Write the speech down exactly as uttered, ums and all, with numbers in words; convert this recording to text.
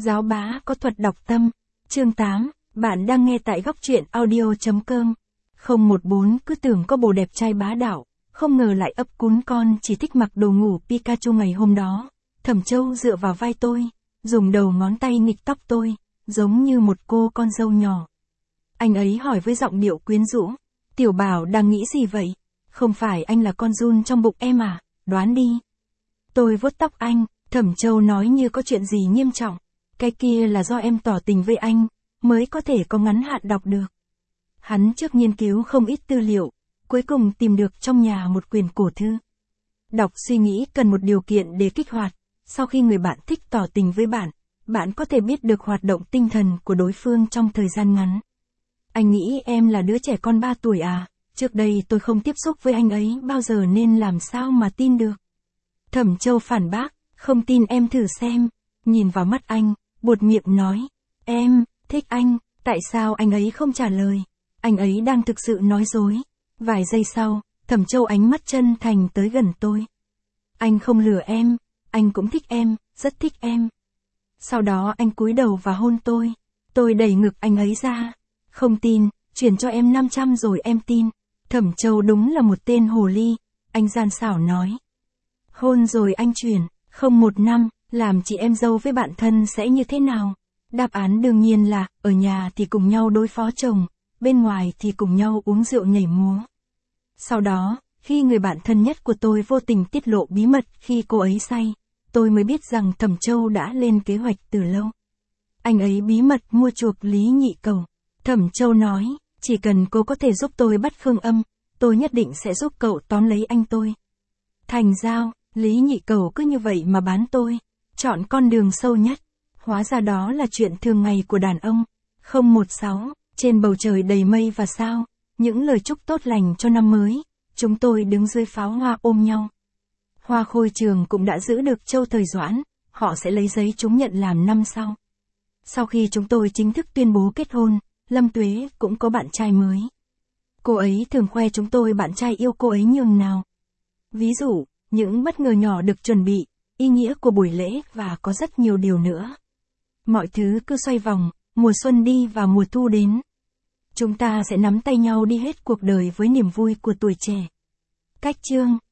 Giáo bá có thuật đọc tâm. Chương tám, bạn đang nghe tại góc truyện audio.com. không một bốn cứ tưởng có bồ đẹp trai bá đạo, không ngờ lại ấp cún con chỉ thích mặc đồ ngủ Pikachu ngày hôm đó. Thẩm Châu dựa vào vai tôi, dùng đầu ngón tay nghịch tóc tôi, giống như một cô con dâu nhỏ. Anh ấy hỏi với giọng điệu quyến rũ, Tiểu Bảo đang nghĩ gì vậy? Không phải anh là con giun trong bụng em à, đoán đi. Tôi vuốt tóc anh, Thẩm Châu nói như có chuyện gì nghiêm trọng. Cái kia là do em tỏ tình với anh, mới có thể có ngắn hạn đọc được. Hắn trước nghiên cứu không ít tư liệu, cuối cùng tìm được trong nhà một quyển cổ thư. Đọc suy nghĩ cần một điều kiện để kích hoạt, sau khi người bạn thích tỏ tình với bạn, bạn có thể biết được hoạt động tinh thần của đối phương trong thời gian ngắn. Anh nghĩ em là đứa trẻ con ba tuổi à, trước đây tôi không tiếp xúc với anh ấy bao giờ nên làm sao mà tin được. Thẩm Châu phản bác, không tin em thử xem, nhìn vào mắt anh, buột miệng nói, em, thích anh, tại sao anh ấy không trả lời, anh ấy đang thực sự nói dối. Vài giây sau, Thẩm Châu ánh mắt chân thành tới gần tôi. Anh không lừa em, anh cũng thích em, rất thích em. Sau đó anh cúi đầu và hôn tôi, tôi đẩy ngực anh ấy ra. Không tin, chuyển cho em năm trăm rồi em tin. Thẩm Châu đúng là một tên hồ ly, anh gian xảo nói. Hôn rồi anh chuyển, không một năm, làm chị em dâu với bạn thân sẽ như thế nào? Đáp án đương nhiên là, ở nhà thì cùng nhau đối phó chồng, bên ngoài thì cùng nhau uống rượu nhảy múa. Sau đó, khi người bạn thân nhất của tôi vô tình tiết lộ bí mật khi cô ấy say, tôi mới biết rằng Thẩm Châu đã lên kế hoạch từ lâu. Anh ấy bí mật mua chuộc Lý Nhị Cầu. Thẩm Châu nói, chỉ cần cô có thể giúp tôi bắt Khương Âm, tôi nhất định sẽ giúp cậu tóm lấy anh tôi. Thành giao, Lý Nhị Cầu cứ như vậy mà bán tôi, chọn con đường sâu nhất. Hóa ra đó là chuyện thường ngày của đàn ông. không một sáu, trên bầu trời đầy mây và sao, những lời chúc tốt lành cho năm mới, chúng tôi đứng dưới pháo hoa ôm nhau. Hoa Khôi Trường cũng đã giữ được Châu Thời Doãn, họ sẽ lấy giấy chứng nhận làm năm sau. Sau khi chúng tôi chính thức tuyên bố kết hôn, Lâm Tuế cũng có bạn trai mới. Cô ấy thường khoe chúng tôi bạn trai yêu cô ấy nhường nào. Ví dụ, những bất ngờ nhỏ được chuẩn bị, ý nghĩa của buổi lễ và có rất nhiều điều nữa. Mọi thứ cứ xoay vòng, mùa xuân đi và mùa thu đến. Chúng ta sẽ nắm tay nhau đi hết cuộc đời với niềm vui của tuổi trẻ. Cách chương